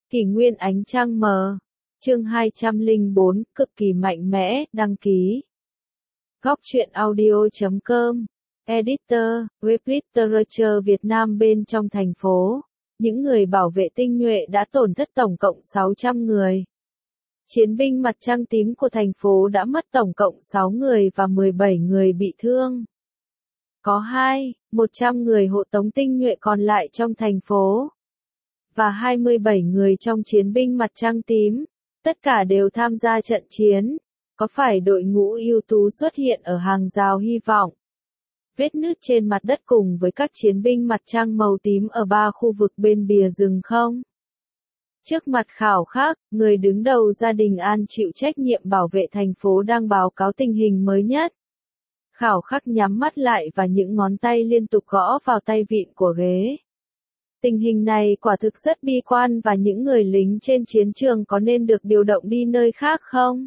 Kỷ nguyên ánh trăng mờ. Chương 204, cực kỳ mạnh mẽ, đăng ký. Góc truyện audio.com. Editor, web literature Việt Nam. Bên trong thành phố, những người bảo vệ tinh nhuệ đã tổn thất tổng cộng 600 người. Chiến binh mặt trăng tím của thành phố đã mất tổng cộng 6 người và 17 người bị thương. Có 100 người hộ tống tinh nhuệ còn lại trong thành phố. Và 27 người trong chiến binh mặt trăng tím. Tất cả đều tham gia trận chiến. Có phải đội ngũ ưu tú xuất hiện ở hàng rào hy vọng? Vết nứt trên mặt đất cùng với các chiến binh mặt trăng màu tím ở 3 khu vực bên bìa rừng không? Trước mặt Khảo Khắc, người đứng đầu gia đình An chịu trách nhiệm bảo vệ thành phố đang báo cáo tình hình mới nhất. Khảo Khắc nhắm mắt lại và những ngón tay liên tục gõ vào tay vịn của ghế. Tình hình này quả thực rất bi quan và những người lính trên chiến trường có nên được điều động đi nơi khác không?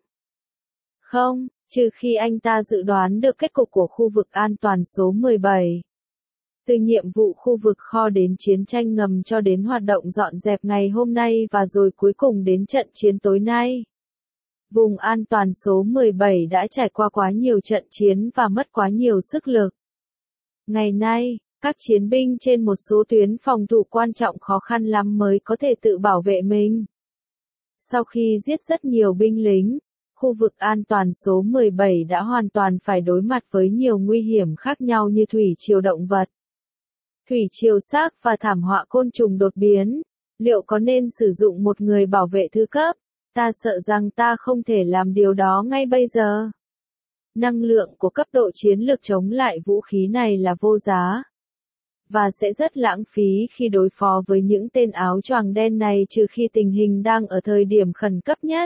Không, trừ khi anh ta dự đoán được kết cục của khu vực an toàn số 17. Từ nhiệm vụ khu vực kho đến chiến tranh ngầm cho đến hoạt động dọn dẹp ngày hôm nay và rồi cuối cùng đến trận chiến tối nay. Vùng an toàn số 17 đã trải qua quá nhiều trận chiến và mất quá nhiều sức lực. Ngày nay, các chiến binh trên một số tuyến phòng thủ quan trọng khó khăn lắm mới có thể tự bảo vệ mình. Sau khi giết rất nhiều binh lính, khu vực an toàn số 17 đã hoàn toàn phải đối mặt với nhiều nguy hiểm khác nhau như thủy triều động vật, thủy triều xác và thảm họa côn trùng đột biến. Liệu có nên sử dụng một người bảo vệ thứ cấp? Ta sợ rằng ta không thể làm điều đó ngay bây giờ. Năng lượng của cấp độ chiến lược chống lại vũ khí này là vô giá. Và sẽ rất lãng phí khi đối phó với những tên áo choàng đen này trừ khi tình hình đang ở thời điểm khẩn cấp nhất.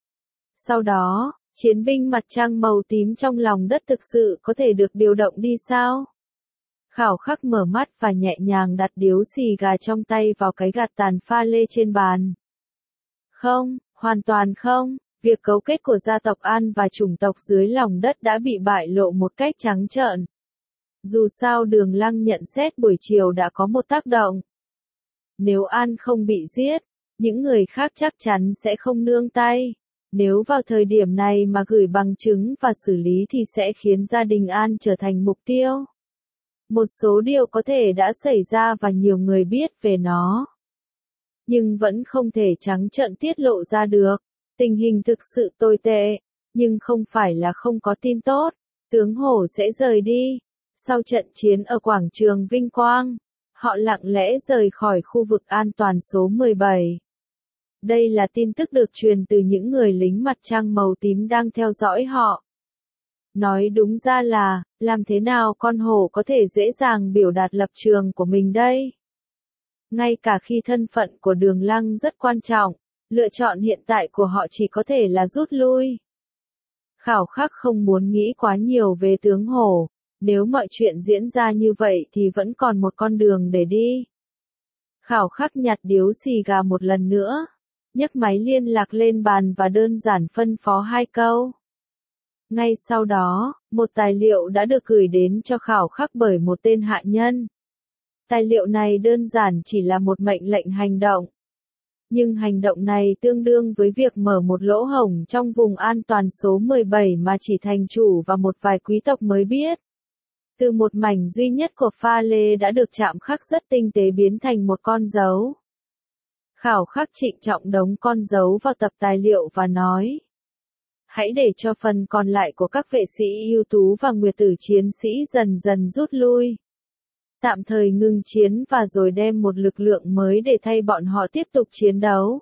Sau đó, chiến binh mặt trăng màu tím trong lòng đất thực sự có thể được điều động đi sao? Khảo Khắc mở mắt và nhẹ nhàng đặt điếu xì gà trong tay vào cái gạt tàn pha lê trên bàn. Không, hoàn toàn không. Việc cấu kết của gia tộc An và chủng tộc dưới lòng đất đã bị bại lộ một cách trắng trợn. Dù sao Đường Lăng nhận xét buổi chiều đã có một tác động. Nếu An không bị giết, những người khác chắc chắn sẽ không nương tay. Nếu vào thời điểm này mà gửi bằng chứng và xử lý thì sẽ khiến gia đình An trở thành mục tiêu. Một số điều có thể đã xảy ra và nhiều người biết về nó. Nhưng vẫn không thể trắng trợn tiết lộ ra được. Tình hình thực sự tồi tệ, nhưng không phải là không có tin tốt. Tướng Hổ sẽ rời đi. Sau trận chiến ở quảng trường Vinh Quang, họ lặng lẽ rời khỏi khu vực an toàn số 17. Đây là tin tức được truyền từ những người lính mặt trăng màu tím đang theo dõi họ. Nói đúng ra là, làm thế nào con hổ có thể dễ dàng biểu đạt lập trường của mình đây? Ngay cả khi thân phận của Đường Lăng rất quan trọng, lựa chọn hiện tại của họ chỉ có thể là rút lui. Khảo Khắc không muốn nghĩ quá nhiều về tướng hổ. Nếu mọi chuyện diễn ra như vậy thì vẫn còn một con đường để đi. Khảo Khắc nhặt điếu xì gà một lần nữa, nhấc máy liên lạc lên bàn và đơn giản phân phó 2 câu. Ngay sau đó, một tài liệu đã được gửi đến cho Khảo Khắc bởi một tên hạ nhân. Tài liệu này đơn giản chỉ là một mệnh lệnh hành động. Nhưng hành động này tương đương với việc mở một lỗ hổng trong vùng an toàn số 17 mà chỉ thành chủ và một vài quý tộc mới biết. Từ một mảnh duy nhất của pha lê đã được chạm khắc rất tinh tế biến thành một con dấu. Khảo Khắc trịnh trọng đống con dấu vào tập tài liệu và nói: hãy để cho phần còn lại của các vệ sĩ ưu tú và nguyệt tử chiến sĩ dần dần rút lui. Tạm thời ngừng chiến và rồi đem một lực lượng mới để thay bọn họ tiếp tục chiến đấu.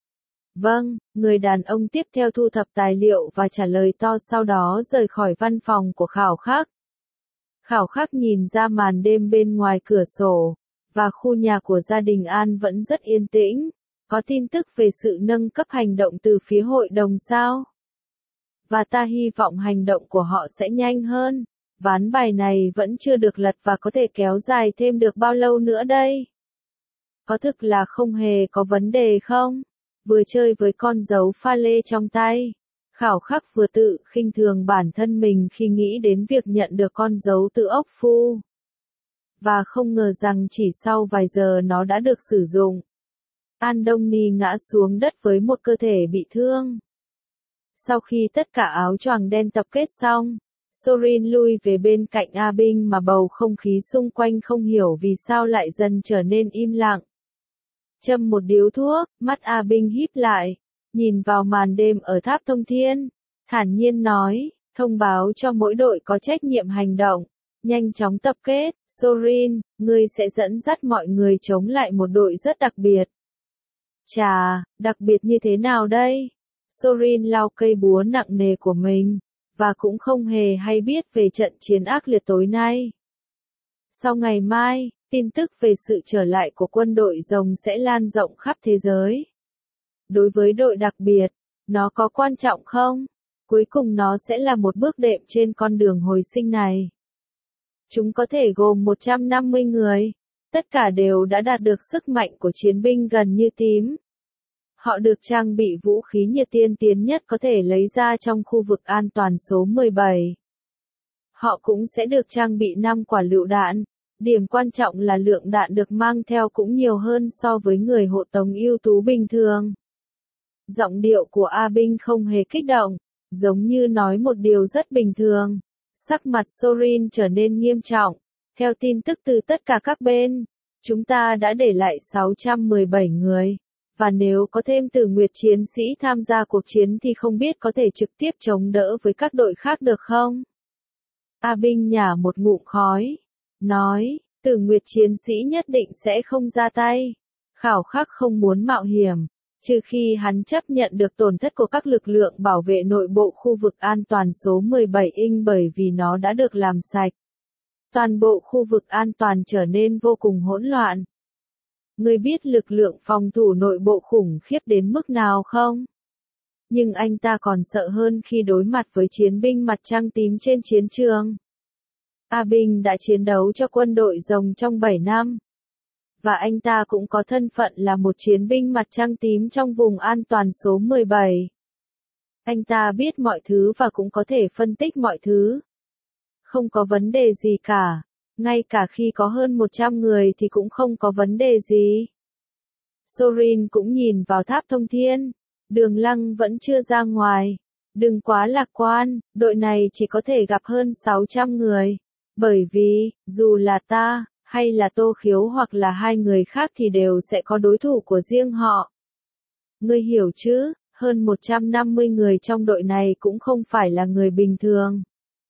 Vâng, người đàn ông tiếp theo thu thập tài liệu và trả lời to, sau đó rời khỏi văn phòng của Khảo Khắc. Khảo Khắc nhìn ra màn đêm bên ngoài cửa sổ, và khu nhà của gia đình An vẫn rất yên tĩnh. Có tin tức về sự nâng cấp hành động từ phía hội đồng sao? Và ta hy vọng hành động của họ sẽ nhanh hơn. Ván bài này vẫn chưa được lật và có thể kéo dài thêm được bao lâu nữa đây? Có thực là không hề có vấn đề không? Vừa chơi với con dấu pha lê trong tay, Khảo Khắc vừa tự khinh thường bản thân mình khi nghĩ đến việc nhận được con dấu từ ốc phu. Và không ngờ rằng chỉ sau vài giờ nó đã được sử dụng. Andoni ngã xuống đất với một cơ thể bị thương. Sau khi tất cả áo choàng đen tập kết xong, Sorin lui về bên cạnh A Binh mà bầu không khí xung quanh không hiểu vì sao lại dần trở nên im lặng. Châm một điếu thuốc, mắt A Binh híp lại, nhìn vào màn đêm ở tháp thông thiên, thản nhiên nói, thông báo cho mỗi đội có trách nhiệm hành động, nhanh chóng tập kết, Sorin, ngươi sẽ dẫn dắt mọi người chống lại một đội rất đặc biệt. Chà, đặc biệt như thế nào đây? Sorin lau cây búa nặng nề của mình, và cũng không hề hay biết về trận chiến ác liệt tối nay. Sau ngày mai, tin tức về sự trở lại của quân đội rồng sẽ lan rộng khắp thế giới. Đối với đội đặc biệt, nó có quan trọng không? Cuối cùng nó sẽ là một bước đệm trên con đường hồi sinh này. Chúng có thể gồm 150 người. Tất cả đều đã đạt được sức mạnh của chiến binh gần như tím. Họ được trang bị vũ khí nhiệt tiên tiến nhất có thể lấy ra trong khu vực an toàn số 17. Họ cũng sẽ được trang bị 5 quả lựu đạn. Điểm quan trọng là lượng đạn được mang theo cũng nhiều hơn so với người hộ tống ưu tú bình thường. Giọng điệu của A Binh không hề kích động, giống như nói một điều rất bình thường. Sắc mặt Sorin trở nên nghiêm trọng. Theo tin tức từ tất cả các bên, chúng ta đã để lại 617 người. Và nếu có thêm Tử Nguyệt chiến sĩ tham gia cuộc chiến thì không biết có thể trực tiếp chống đỡ với các đội khác được không? A Binh nhả một ngụm khói, nói, Tử Nguyệt chiến sĩ nhất định sẽ không ra tay. Khảo Khắc không muốn mạo hiểm, trừ khi hắn chấp nhận được tổn thất của các lực lượng bảo vệ nội bộ khu vực an toàn số 17 Inch bởi vì nó đã được làm sạch. Toàn bộ khu vực an toàn trở nên vô cùng hỗn loạn. Ngươi biết lực lượng phòng thủ nội bộ khủng khiếp đến mức nào không? Nhưng anh ta còn sợ hơn khi đối mặt với chiến binh mặt trăng tím trên chiến trường. A Binh đã chiến đấu cho quân đội rồng trong 7 năm. Và anh ta cũng có thân phận là một chiến binh mặt trăng tím trong vùng an toàn số 17. Anh ta biết mọi thứ và cũng có thể phân tích mọi thứ. Không có vấn đề gì cả. Ngay cả khi có hơn 100 người thì cũng không có vấn đề gì. Sorin cũng nhìn vào tháp thông thiên. Đường Lăng vẫn chưa ra ngoài. Đừng quá lạc quan, đội này chỉ có thể gặp hơn 600 người. Bởi vì, dù là ta, hay là Tô Khiếu hoặc là hai người khác thì đều sẽ có đối thủ của riêng họ. Ngươi hiểu chứ, hơn 150 người trong đội này cũng không phải là người bình thường.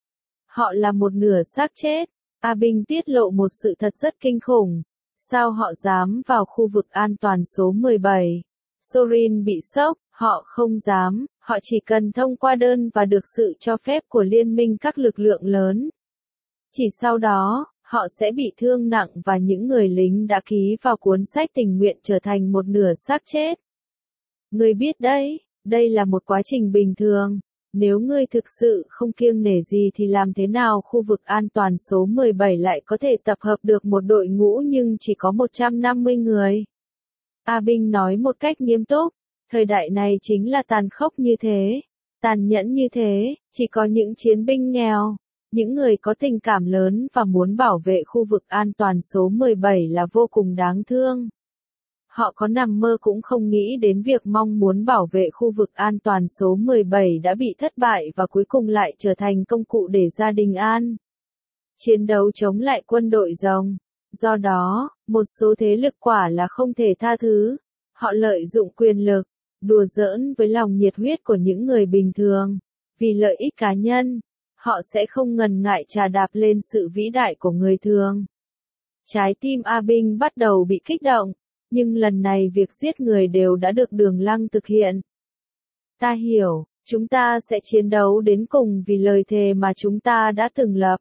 Họ là một nửa xác chết. A Binh tiết lộ một sự thật rất kinh khủng. Sao họ dám vào khu vực an toàn số 17? Sorin bị sốc, họ không dám, họ chỉ cần thông qua đơn và được sự cho phép của liên minh các lực lượng lớn. Chỉ sau đó, họ sẽ bị thương nặng và những người lính đã ký vào cuốn sách tình nguyện trở thành một nửa xác chết. Ngươi biết đấy, đây là một quá trình bình thường. Nếu ngươi thực sự không kiêng nể gì thì làm thế nào khu vực an toàn số 17 lại có thể tập hợp được một đội ngũ nhưng chỉ có 150 người? A Binh nói một cách nghiêm túc, thời đại này chính là tàn khốc như thế, tàn nhẫn như thế, chỉ có những chiến binh nghèo, những người có tình cảm lớn và muốn bảo vệ khu vực an toàn số 17 là vô cùng đáng thương. Họ có nằm mơ cũng không nghĩ đến việc mong muốn bảo vệ khu vực an toàn số 17 đã bị thất bại và cuối cùng lại trở thành công cụ để gia đình an. Chiến đấu chống lại quân đội rồng. Do đó, một số thế lực quả là không thể tha thứ. Họ lợi dụng quyền lực, đùa giỡn với lòng nhiệt huyết của những người bình thường. Vì lợi ích cá nhân, họ sẽ không ngần ngại chà đạp lên sự vĩ đại của người thường. Trái tim A Binh bắt đầu bị kích động. Nhưng lần này việc giết người đều đã được Đường Lăng thực hiện. Ta hiểu, chúng ta sẽ chiến đấu đến cùng vì lời thề mà chúng ta đã từng lập.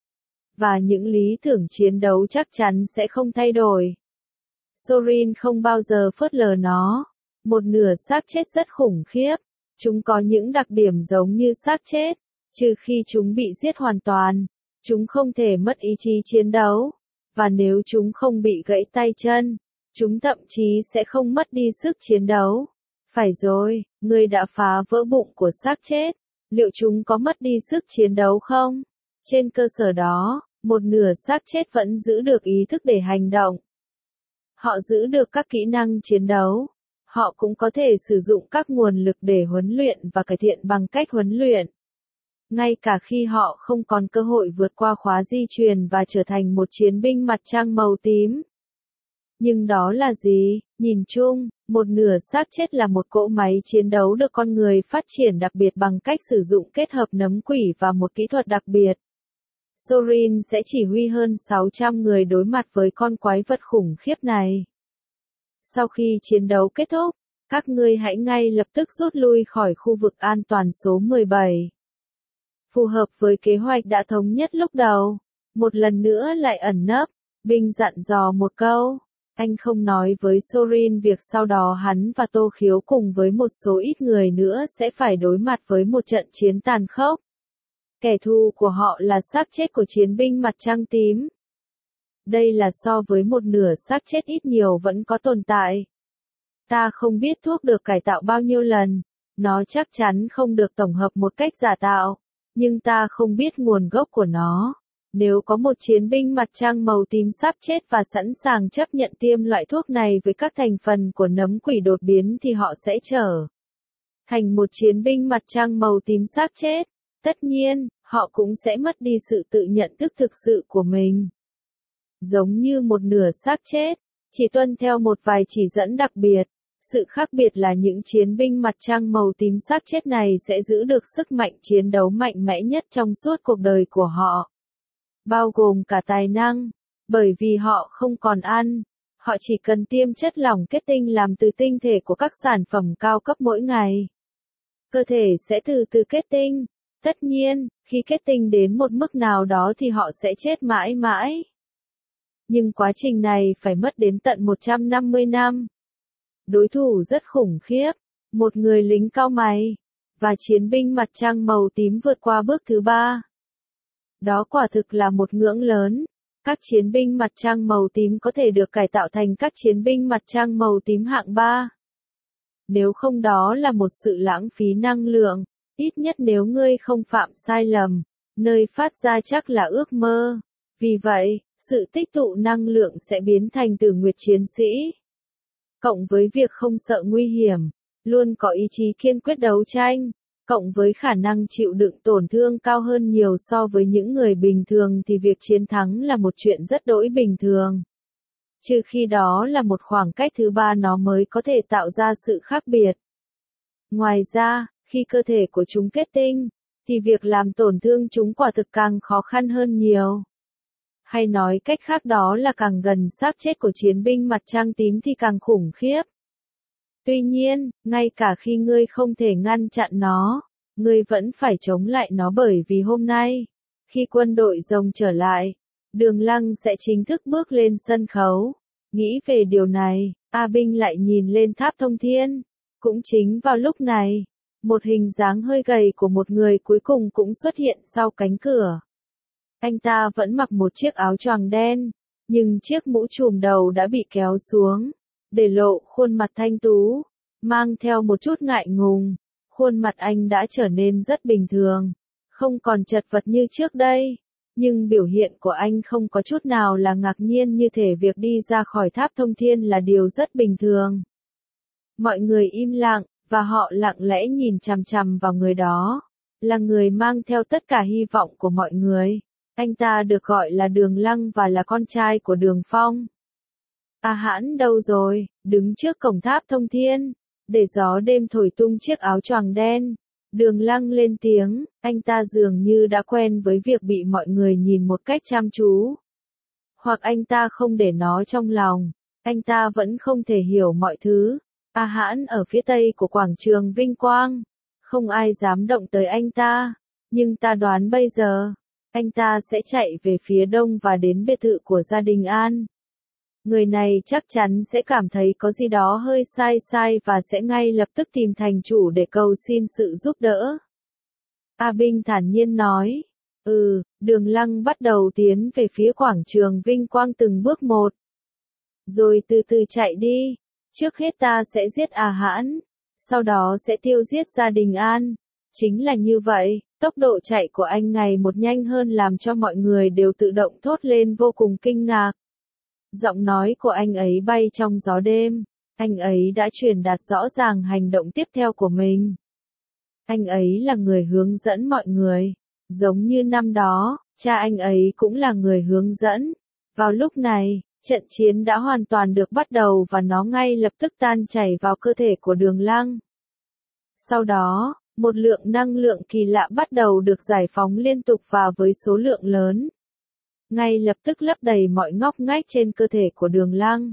Và những lý tưởng chiến đấu chắc chắn sẽ không thay đổi. Sorin không bao giờ phớt lờ nó. Một nửa xác chết rất khủng khiếp. Chúng có những đặc điểm giống như xác chết. Trừ khi chúng bị giết hoàn toàn, chúng không thể mất ý chí chiến đấu. Và nếu chúng không bị gãy tay chân, chúng thậm chí sẽ không mất đi sức chiến đấu. Phải rồi, ngươi đã phá vỡ bụng của xác chết. Liệu chúng có mất đi sức chiến đấu không? Trên cơ sở đó, một nửa xác chết vẫn giữ được ý thức để hành động. Họ giữ được các kỹ năng chiến đấu. Họ cũng có thể sử dụng các nguồn lực để huấn luyện và cải thiện bằng cách huấn luyện. Ngay cả khi họ không còn cơ hội vượt qua khóa di truyền và trở thành một chiến binh mặt trăng màu tím. Nhưng đó là gì? Nhìn chung, một nửa xác chết là một cỗ máy chiến đấu được con người phát triển đặc biệt bằng cách sử dụng kết hợp nấm quỷ và một kỹ thuật đặc biệt. Sorin sẽ chỉ huy hơn 600 người đối mặt với con quái vật khủng khiếp này. Sau khi chiến đấu kết thúc, các ngươi hãy ngay lập tức rút lui khỏi khu vực an toàn số 17. Phù hợp với kế hoạch đã thống nhất lúc đầu, một lần nữa lại ẩn nấp, Binh dặn dò một câu. Anh không nói với Sorin việc sau đó hắn và Tô Khiếu cùng với một số ít người nữa sẽ phải đối mặt với một trận chiến tàn khốc. Kẻ thù của họ là xác chết của chiến binh mặt trăng tím. Đây là so với một nửa xác chết ít nhiều vẫn có tồn tại. Ta không biết thuốc được cải tạo bao nhiêu lần, nó chắc chắn không được tổng hợp một cách giả tạo, nhưng ta không biết nguồn gốc của nó. Nếu có một chiến binh mặt trăng màu tím sắp chết và sẵn sàng chấp nhận tiêm loại thuốc này với các thành phần của nấm quỷ đột biến thì họ sẽ trở thành một chiến binh mặt trăng màu tím xác chết. Tất nhiên, họ cũng sẽ mất đi sự tự nhận thức thực sự của mình. Giống như một nửa xác chết, chỉ tuân theo một vài chỉ dẫn đặc biệt. Sự khác biệt là những chiến binh mặt trăng màu tím xác chết này sẽ giữ được sức mạnh chiến đấu mạnh mẽ nhất trong suốt cuộc đời của họ. Bao gồm cả tài năng, bởi vì họ không còn ăn. Họ chỉ cần tiêm chất lỏng kết tinh làm từ tinh thể của các sản phẩm cao cấp mỗi ngày. Cơ thể sẽ từ từ kết tinh. Tất nhiên, khi kết tinh đến một mức nào đó thì họ sẽ chết mãi mãi. Nhưng quá trình này phải mất đến tận 150 năm. Đối thủ rất khủng khiếp, một người lính cao mày, và chiến binh mặt trăng màu tím vượt qua bước thứ 3. Đó quả thực là một ngưỡng lớn. Các chiến binh mặt trăng màu tím có thể được cải tạo thành các chiến binh mặt trăng màu tím hạng 3. Nếu không đó là một sự lãng phí năng lượng, ít nhất nếu ngươi không phạm sai lầm, nơi phát ra chắc là ước mơ. Vì vậy, sự tích tụ năng lượng sẽ biến thành tử nguyệt chiến sĩ. Cộng với việc không sợ nguy hiểm, luôn có ý chí kiên quyết đấu tranh, cộng với khả năng chịu đựng tổn thương cao hơn nhiều so với những người bình thường thì việc chiến thắng là một chuyện rất đỗi bình thường. Trừ khi đó là một khoảng cách thứ 3 nó mới có thể tạo ra sự khác biệt. Ngoài ra, khi cơ thể của chúng kết tinh, thì việc làm tổn thương chúng quả thực càng khó khăn hơn nhiều. Hay nói cách khác đó là càng gần xác chết của chiến binh mặt trăng tím thì càng khủng khiếp. Tuy nhiên, ngay cả khi ngươi không thể ngăn chặn nó, ngươi vẫn phải chống lại nó bởi vì hôm nay, khi quân đội rồng trở lại, Đường Lăng sẽ chính thức bước lên sân khấu. Nghĩ về điều này, A Binh lại nhìn lên tháp thông thiên. Cũng chính vào lúc này, một hình dáng hơi gầy của một người cuối cùng cũng xuất hiện sau cánh cửa. Anh ta vẫn mặc một chiếc áo choàng đen, nhưng chiếc mũ trùm đầu đã bị kéo xuống, để lộ khuôn mặt thanh tú, mang theo một chút ngại ngùng. Khuôn mặt anh đã trở nên rất bình thường, không còn chật vật như trước đây, nhưng biểu hiện của anh không có chút nào là ngạc nhiên, như thể việc đi ra khỏi tháp thông thiên là điều rất bình thường. Mọi người im lặng, và họ lặng lẽ nhìn chằm chằm vào người đó, là người mang theo tất cả hy vọng của mọi người. Anh ta được gọi là Đường Lăng và là con trai của Đường Phong. A Hãn đâu rồi? Đứng trước cổng tháp thông thiên, để gió đêm thổi tung chiếc áo choàng đen. Đường Lăng lên tiếng, anh ta dường như đã quen với việc bị mọi người nhìn một cách chăm chú. Hoặc anh ta không để nó trong lòng, anh ta vẫn không thể hiểu mọi thứ. A Hãn ở phía tây của quảng trường Vinh Quang. Không ai dám động tới anh ta, nhưng ta đoán bây giờ, anh ta sẽ chạy về phía đông và đến biệt thự của gia đình An. Người này chắc chắn sẽ cảm thấy có gì đó hơi sai và sẽ ngay lập tức tìm thành chủ để cầu xin sự giúp đỡ. A Binh thản nhiên nói. Đường Lăng bắt đầu tiến về phía quảng trường Vinh Quang từng bước một. Rồi từ từ chạy đi. Trước hết ta sẽ giết A Hãn, sau đó sẽ tiêu diệt gia đình An. Chính là như vậy, tốc độ chạy của anh ngày một nhanh hơn làm cho mọi người đều tự động thốt lên vô cùng kinh ngạc. Giọng nói của anh ấy bay trong gió đêm. Anh ấy đã truyền đạt rõ ràng hành động tiếp theo của mình. Anh ấy là người hướng dẫn mọi người. Giống như năm đó, cha anh ấy cũng là người hướng dẫn. Vào lúc này, trận chiến đã hoàn toàn được bắt đầu và nó ngay lập tức tan chảy vào cơ thể của Đường Lăng. Sau đó, một lượng năng lượng kỳ lạ bắt đầu được giải phóng liên tục và với số lượng lớn. Ngay lập tức lấp đầy mọi ngóc ngách trên cơ thể của Đường Lăng.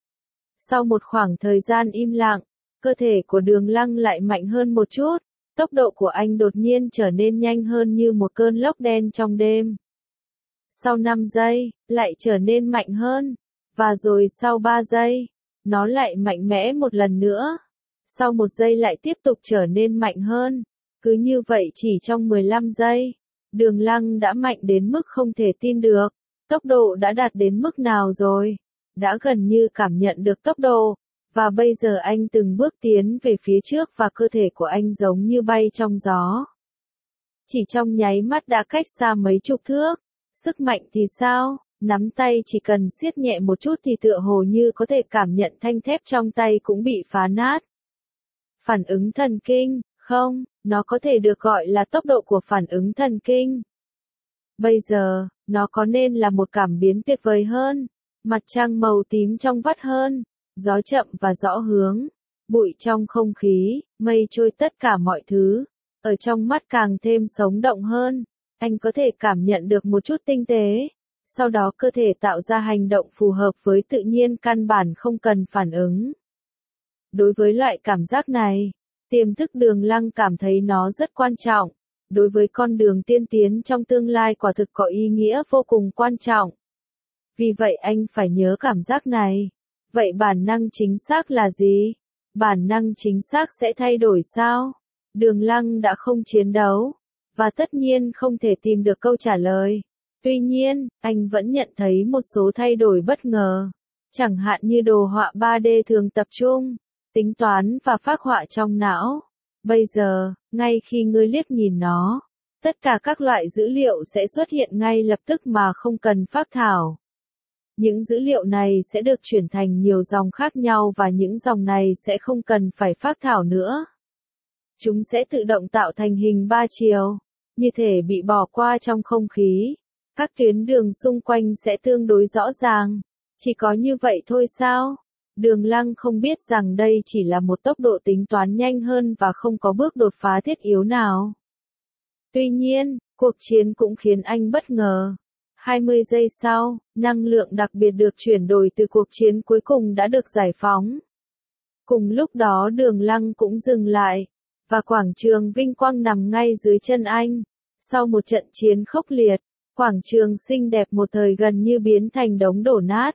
Sau một khoảng thời gian im lặng, cơ thể của Đường Lăng lại mạnh hơn một chút. Tốc độ của anh đột nhiên trở nên nhanh hơn như một cơn lốc đen trong đêm. Sau 5 giây, lại trở nên mạnh hơn. Và rồi sau 3 giây, nó lại mạnh mẽ một lần nữa. Sau 1 giây lại tiếp tục trở nên mạnh hơn. Cứ như vậy chỉ trong 15 giây, Đường Lăng đã mạnh đến mức không thể tin được. Tốc độ đã đạt đến mức nào rồi? Đã gần như cảm nhận được tốc độ. Và bây giờ anh từng bước tiến về phía trước và cơ thể của anh giống như bay trong gió. Chỉ trong nháy mắt đã cách xa mấy chục thước. Sức mạnh thì sao? Nắm tay chỉ cần siết nhẹ một chút thì tựa hồ như có thể cảm nhận thanh thép trong tay cũng bị phá nát. Phản ứng thần kinh, không, nó có thể được gọi là tốc độ của phản ứng thần kinh. Bây giờ, nó có nên là một cảm biến tuyệt vời hơn. Mặt trăng màu tím trong vắt hơn. Gió chậm và rõ hướng, bụi trong không khí, mây trôi tất cả mọi thứ, ở trong mắt càng thêm sống động hơn, anh có thể cảm nhận được một chút tinh tế, sau đó cơ thể tạo ra hành động phù hợp với tự nhiên căn bản không cần phản ứng. Đối với loại cảm giác này, tiềm thức Đường Lăng cảm thấy nó rất quan trọng, đối với con đường tiên tiến trong tương lai quả thực có ý nghĩa vô cùng quan trọng. Vì vậy anh phải nhớ cảm giác này. Vậy bản năng chính xác là gì? Bản năng chính xác sẽ thay đổi sao? Đường Lăng đã không chiến đấu, và tất nhiên không thể tìm được câu trả lời. Tuy nhiên, anh vẫn nhận thấy một số thay đổi bất ngờ. Chẳng hạn như đồ họa 3D thường tập trung, tính toán và phác họa trong não. Bây giờ, ngay khi ngươi liếc nhìn nó, tất cả các loại dữ liệu sẽ xuất hiện ngay lập tức mà không cần phác thảo. Những dữ liệu này sẽ được chuyển thành nhiều dòng khác nhau và những dòng này sẽ không cần phải phác thảo nữa. Chúng sẽ tự động tạo thành hình 3 chiều, như thể bị bỏ qua trong không khí. Các tuyến đường xung quanh sẽ tương đối rõ ràng. Chỉ có như vậy thôi sao? Đường Lăng không biết rằng đây chỉ là một tốc độ tính toán nhanh hơn và không có bước đột phá thiết yếu nào. Tuy nhiên, cuộc chiến cũng khiến anh bất ngờ. 20 giây sau, năng lượng đặc biệt được chuyển đổi từ cuộc chiến cuối cùng đã được giải phóng. Cùng lúc đó Đường Lăng cũng dừng lại, và quảng trường vinh quang nằm ngay dưới chân anh. Sau một trận chiến khốc liệt, quảng trường xinh đẹp một thời gần như biến thành đống đổ nát.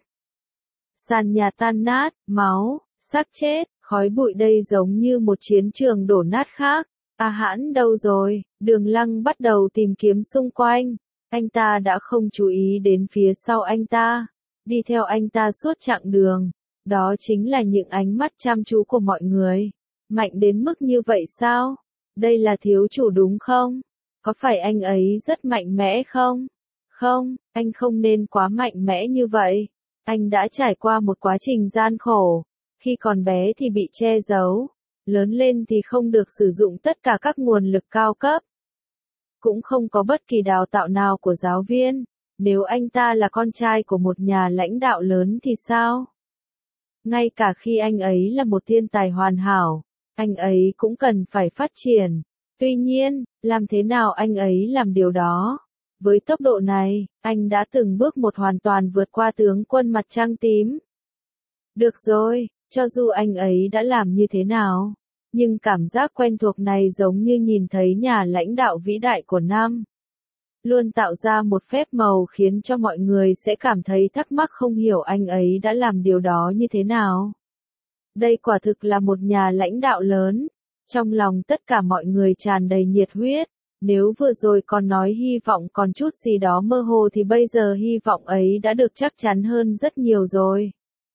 Sàn nhà tan nát, máu, xác chết, khói bụi đây giống như một chiến trường đổ nát khác. À hãn đâu rồi? Đường Lăng bắt đầu tìm kiếm xung quanh. Anh ta đã không chú ý đến phía sau anh ta, đi theo anh ta suốt chặng đường. Đó chính là những ánh mắt chăm chú của mọi người. Mạnh đến mức như vậy sao? Đây là thiếu chủ đúng không? Có phải anh ấy rất mạnh mẽ không? Không, anh không nên quá mạnh mẽ như vậy. Anh đã trải qua một quá trình gian khổ. Khi còn bé thì bị che giấu. Lớn lên thì không được sử dụng tất cả các nguồn lực cao cấp. Cũng không có bất kỳ đào tạo nào của giáo viên. Nếu anh ta là con trai của một nhà lãnh đạo lớn thì sao? Ngay cả khi anh ấy là một thiên tài hoàn hảo, anh ấy cũng cần phải phát triển. Tuy nhiên, làm thế nào anh ấy làm điều đó? Với tốc độ này, anh đã từng bước một hoàn toàn vượt qua tướng quân mặt trăng tím. Được rồi, cho dù anh ấy đã làm như thế nào, nhưng cảm giác quen thuộc này giống như nhìn thấy nhà lãnh đạo vĩ đại của năm. Luôn tạo ra một phép màu khiến cho mọi người sẽ cảm thấy thắc mắc không hiểu anh ấy đã làm điều đó như thế nào. Đây quả thực là một nhà lãnh đạo lớn. Trong lòng tất cả mọi người tràn đầy nhiệt huyết. Nếu vừa rồi còn nói hy vọng còn chút gì đó mơ hồ thì bây giờ hy vọng ấy đã được chắc chắn hơn rất nhiều rồi.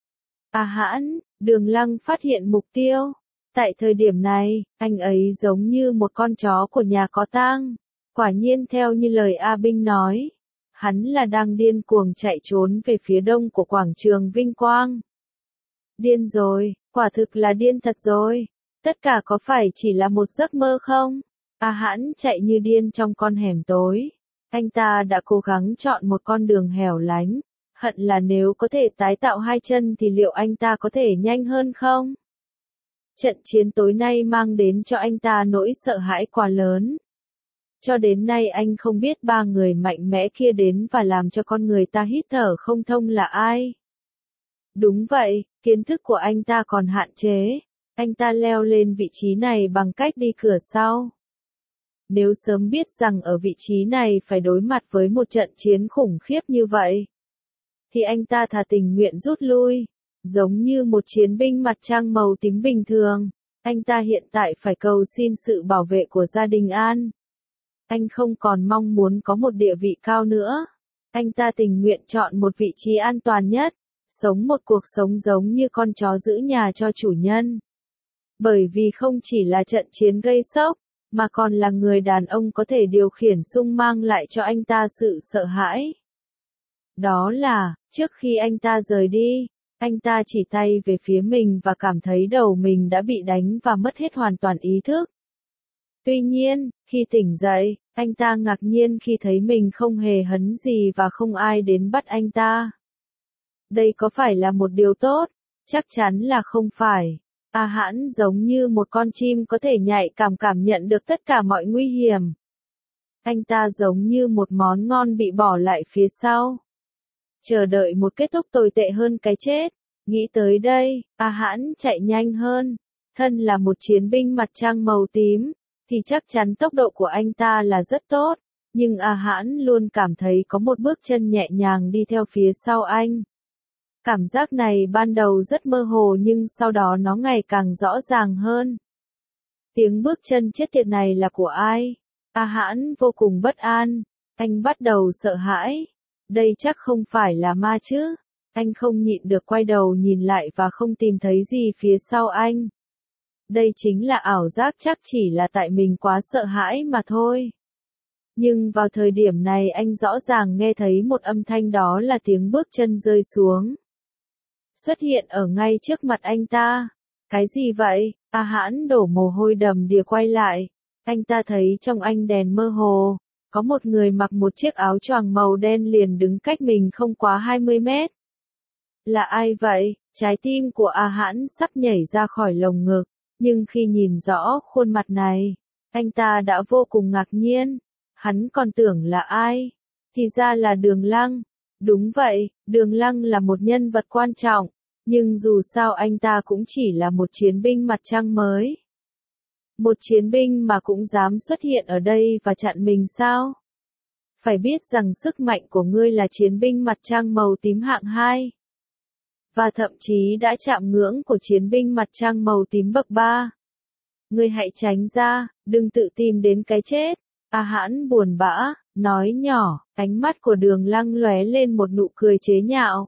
À hãn, Đường Lăng phát hiện mục tiêu. Tại thời điểm này, anh ấy giống như một con chó của nhà có tang. Quả nhiên theo như lời A Binh nói, Hắn là đang điên cuồng chạy trốn về phía đông của quảng trường Vinh Quang. Điên rồi, quả thực là điên thật rồi. Tất cả có phải chỉ là một giấc mơ không? A Hãn chạy như điên trong con hẻm tối. Anh ta đã cố gắng chọn một con đường hẻo lánh. Hận là nếu có thể tái tạo hai chân thì liệu anh ta có thể nhanh hơn không? Trận chiến tối nay mang đến cho anh ta nỗi sợ hãi quá lớn. Cho đến nay anh không biết ba người mạnh mẽ kia đến và làm cho con người ta hít thở không thông là ai. Đúng vậy, kiến thức của anh ta còn hạn chế. Anh ta leo lên vị trí này bằng cách đi cửa sau. Nếu sớm biết rằng ở vị trí này phải đối mặt với một trận chiến khủng khiếp như vậy, thì anh ta thà tình nguyện rút lui. Giống như một chiến binh mặt trăng màu tím bình thường, anh ta hiện tại phải cầu xin sự bảo vệ của gia đình An. Anh không còn mong muốn có một địa vị cao nữa. Anh ta tình nguyện chọn một vị trí an toàn nhất, sống một cuộc sống giống như con chó giữ nhà cho chủ nhân. Bởi vì không chỉ là trận chiến gây sốc, mà còn là người đàn ông có thể điều khiển xung mang lại cho anh ta sự sợ hãi. Đó là, trước khi anh ta rời đi, anh ta chỉ tay về phía mình và cảm thấy đầu mình đã bị đánh và mất hết hoàn toàn ý thức. Tuy nhiên, khi tỉnh dậy, anh ta ngạc nhiên khi thấy mình không hề hấn gì và không ai đến bắt anh ta. Đây có phải là một điều tốt? Chắc chắn là không phải. A Hãn giống như một con chim có thể nhạy cảm nhận được tất cả mọi nguy hiểm. Anh ta giống như một món ngon bị bỏ lại phía sau. Chờ đợi một kết thúc tồi tệ hơn cái chết. Nghĩ tới đây, A Hãn chạy nhanh hơn. Thân là một chiến binh mặt trăng màu tím, thì chắc chắn tốc độ của anh ta là rất tốt. Nhưng A Hãn luôn cảm thấy có một bước chân nhẹ nhàng đi theo phía sau anh. Cảm giác này ban đầu rất mơ hồ nhưng sau đó nó ngày càng rõ ràng hơn. Tiếng bước chân chết tiệt này là của ai? A Hãn vô cùng bất an. Anh bắt đầu sợ hãi. Đây chắc không phải là ma chứ? Anh không nhịn được quay đầu nhìn lại và không tìm thấy gì phía sau anh. Đây chính là ảo giác, chắc chỉ là tại mình quá sợ hãi mà thôi. Nhưng vào thời điểm này anh rõ ràng nghe thấy một âm thanh, đó là tiếng bước chân rơi xuống. Xuất hiện ở ngay trước mặt anh ta. Cái gì vậy? A Hãn đổ mồ hôi đầm đìa quay lại. Anh ta thấy trong ánh đèn mơ hồ, có một người mặc một chiếc áo choàng màu đen liền đứng cách mình không quá 20 mét. Là ai vậy? Trái tim của A Hãn sắp nhảy ra khỏi lồng ngực, nhưng khi nhìn rõ khuôn mặt này, anh ta đã vô cùng ngạc nhiên. Hắn còn tưởng là ai? Thì ra là Đường Lăng. Đúng vậy, Đường Lăng là một nhân vật quan trọng, nhưng dù sao anh ta cũng chỉ là một chiến binh mặt trăng mới. Một chiến binh mà cũng dám xuất hiện ở đây và chặn mình sao? Phải biết rằng sức mạnh của ngươi là chiến binh mặt trăng màu tím hạng 2. Và thậm chí đã chạm ngưỡng của chiến binh mặt trăng màu tím bậc 3. Ngươi hãy tránh ra, đừng tự tìm đến cái chết. A Hãn buồn bã, nói nhỏ, ánh mắt của Đường Lăng lóe lên một nụ cười chế nhạo.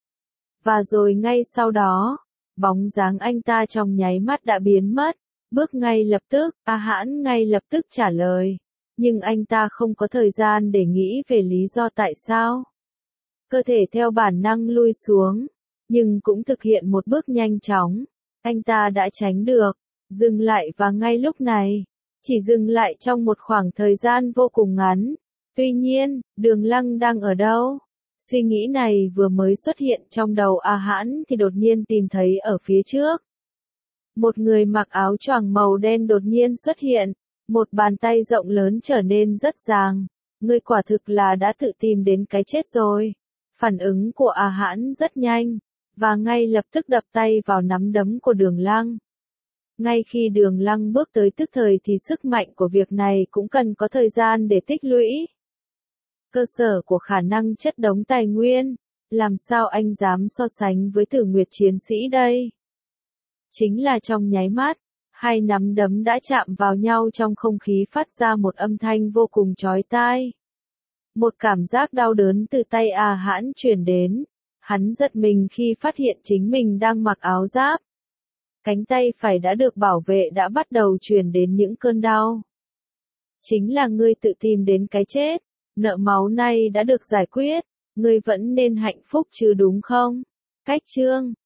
Và rồi ngay sau đó, bóng dáng anh ta trong nháy mắt đã biến mất. Bước ngay lập tức, A Hãn ngay lập tức trả lời. Nhưng anh ta không có thời gian để nghĩ về lý do tại sao. Cơ thể theo bản năng lui xuống, nhưng cũng thực hiện một bước nhanh chóng. Anh ta đã tránh được, dừng lại và ngay lúc này, chỉ dừng lại trong một khoảng thời gian vô cùng ngắn. Tuy nhiên, Đường Lăng đang ở đâu? Suy nghĩ này vừa mới xuất hiện trong đầu A Hãn thì đột nhiên tìm thấy ở phía trước. Một người mặc áo choàng màu đen đột nhiên xuất hiện, một bàn tay rộng lớn trở nên rất dang. Ngươi quả thực là đã tự tìm đến cái chết rồi. Phản ứng của A Hãn rất nhanh, và ngay lập tức đập tay vào nắm đấm của Đường Lăng. Ngay khi Đường Lăng bước tới tức thời thì sức mạnh của việc này cũng cần có thời gian để tích lũy. Cơ sở của khả năng chất đống tài nguyên, làm sao anh dám so sánh với Tử Nguyệt chiến sĩ đây? Chính là trong nháy mắt, hai nắm đấm đã chạm vào nhau trong không khí phát ra một âm thanh vô cùng chói tai. Một cảm giác đau đớn từ tay A Hãn truyền đến. Hắn giật mình khi phát hiện chính mình đang mặc áo giáp. Cánh tay phải đã được bảo vệ đã bắt đầu truyền đến những cơn đau. Chính là ngươi tự tìm đến cái chết. Nợ máu nay đã được giải quyết, ngươi vẫn nên hạnh phúc chứ đúng không? Cách chương